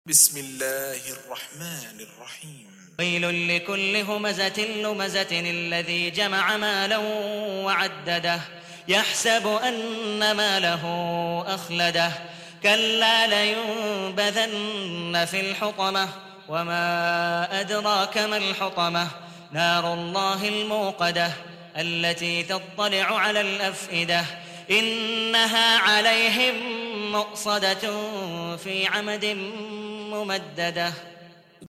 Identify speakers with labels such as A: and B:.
A: بسم الله الرحمن الرحيم
B: ويل لكل همزة لمزة الذي جمع مالا وعدده يحسب أن ماله أخلده كلا لينبذن في الحطمة وما أدراك ما الحطمة نار الله الموقدة التي تطلع على الأفئدة إنها عليهم مؤصدة في عمد ممددة.